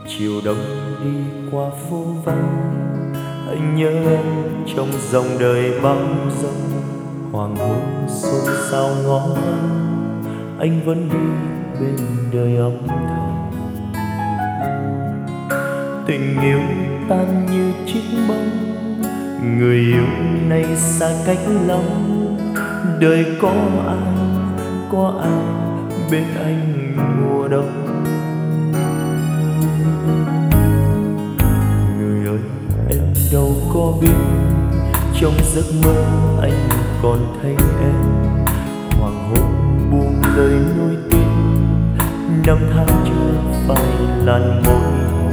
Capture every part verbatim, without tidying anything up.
Chiều đông đi qua phố vắng, anh nhớ em trong dòng đời bao dòng. Hoàng hôn xôn xao ngõ vắng, anh vẫn đi bên đời âm thầm. Tình yêu tan như chiếc bóng, người yêu nay xa cách lắm. Đời có ai, có ai bên anh mùa đông. Người ơi em đâu có biết, trong giấc mơ anh còn thấy em. Hoàng hôn buông lời nuối tiếc, năm tháng chưa phải làn môi.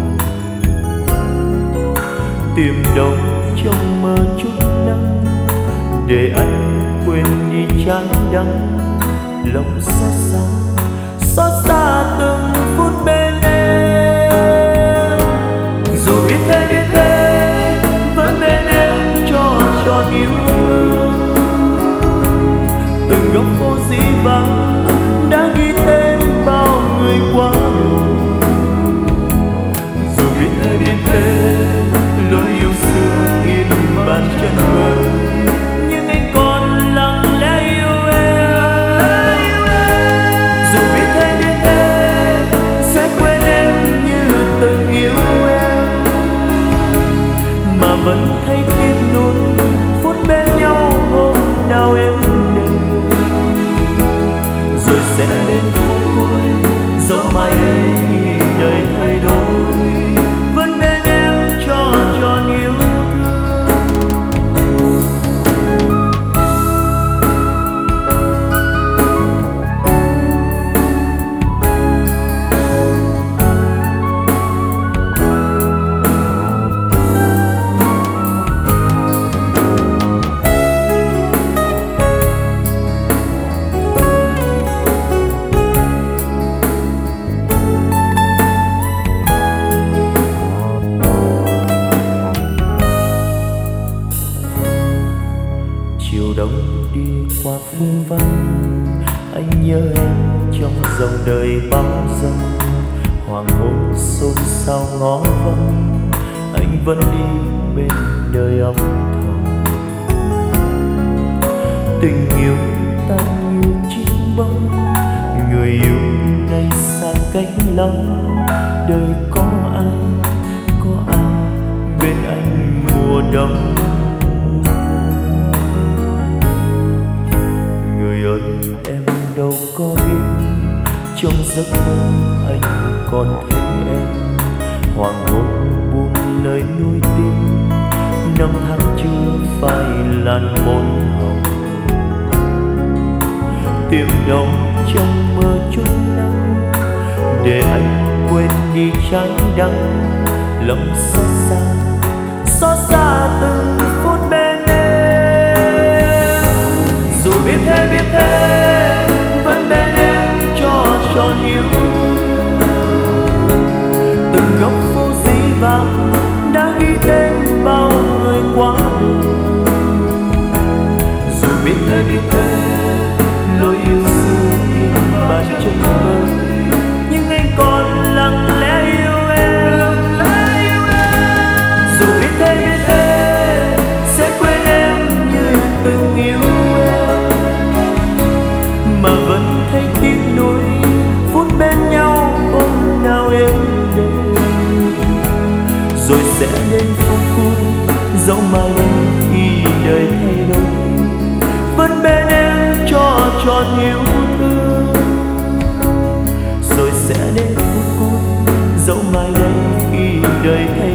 Tìm đâu trong mơ chút nắng, để anh quên đi chán đắng. Lòng xót xa, xót xa từng phút bên em. Dù biết thế biết thế, vẫn bên em cho trọn yêu thương. Từng góc phố dĩ vắng đã ghi tên bao người qua đường. Dù biết thế biết thế, lối yêu xưa in bàn chân mơ, nhưng anh còn lặng lẽ yêu em. Dù biết thế biết thế, sẽ quên em như từng yêu em, mà vẫn thấy tiếc nuối phút bên nhau hôm nào em đến. Rồi sẽ đến phố cuối, dẫu mai đây đời thay đổi, vẫn bên em cho trọn yêu thương. Chiều đông đi qua phố vắng, anh nhớ em trong dòng đời bao dòng. Hoàng hôn xôn xao ngõ vắng, anh vẫn đi bên đời âm thầm. Tình yêu tan như chiếc bóng, người yêu nay xa cách lắm. Đời có ai, có ai bên anh mùa đông. Ơi em đâu có biết, trong giấc mơ anh còn thấy em. Hoàng hôn buông lời nuối tiếc, năm tháng chưa phai làn môi hồng. Tìm đâu trong mơ chút nắng, để anh quên đi trái đắng. Lòng xót xa, xót xa từng phút bên em. Dù biết thế biết thế, vẫn bên em cho trọn yêu thương. Từng góc phố dĩ vắng đã ghi tên bao người qua đường. Dù biết thế biết thế, lối yêu xưa in bàn chân mơ, nhưng anh còn lặng lẽ yêu em. Dù biết thế biết thế, sẽ quên em như từng yêu em, mà vẫn thấy tiếc nuối phút bên nhau hôm nào em đến. Rồi sẽ đến phút cuối, dẫu mai đây khi đời thay đổi, vẫn bên em cho trọn yêu thương. Rồi sẽ đến phút cuối, dẫu mai đây khi đời thay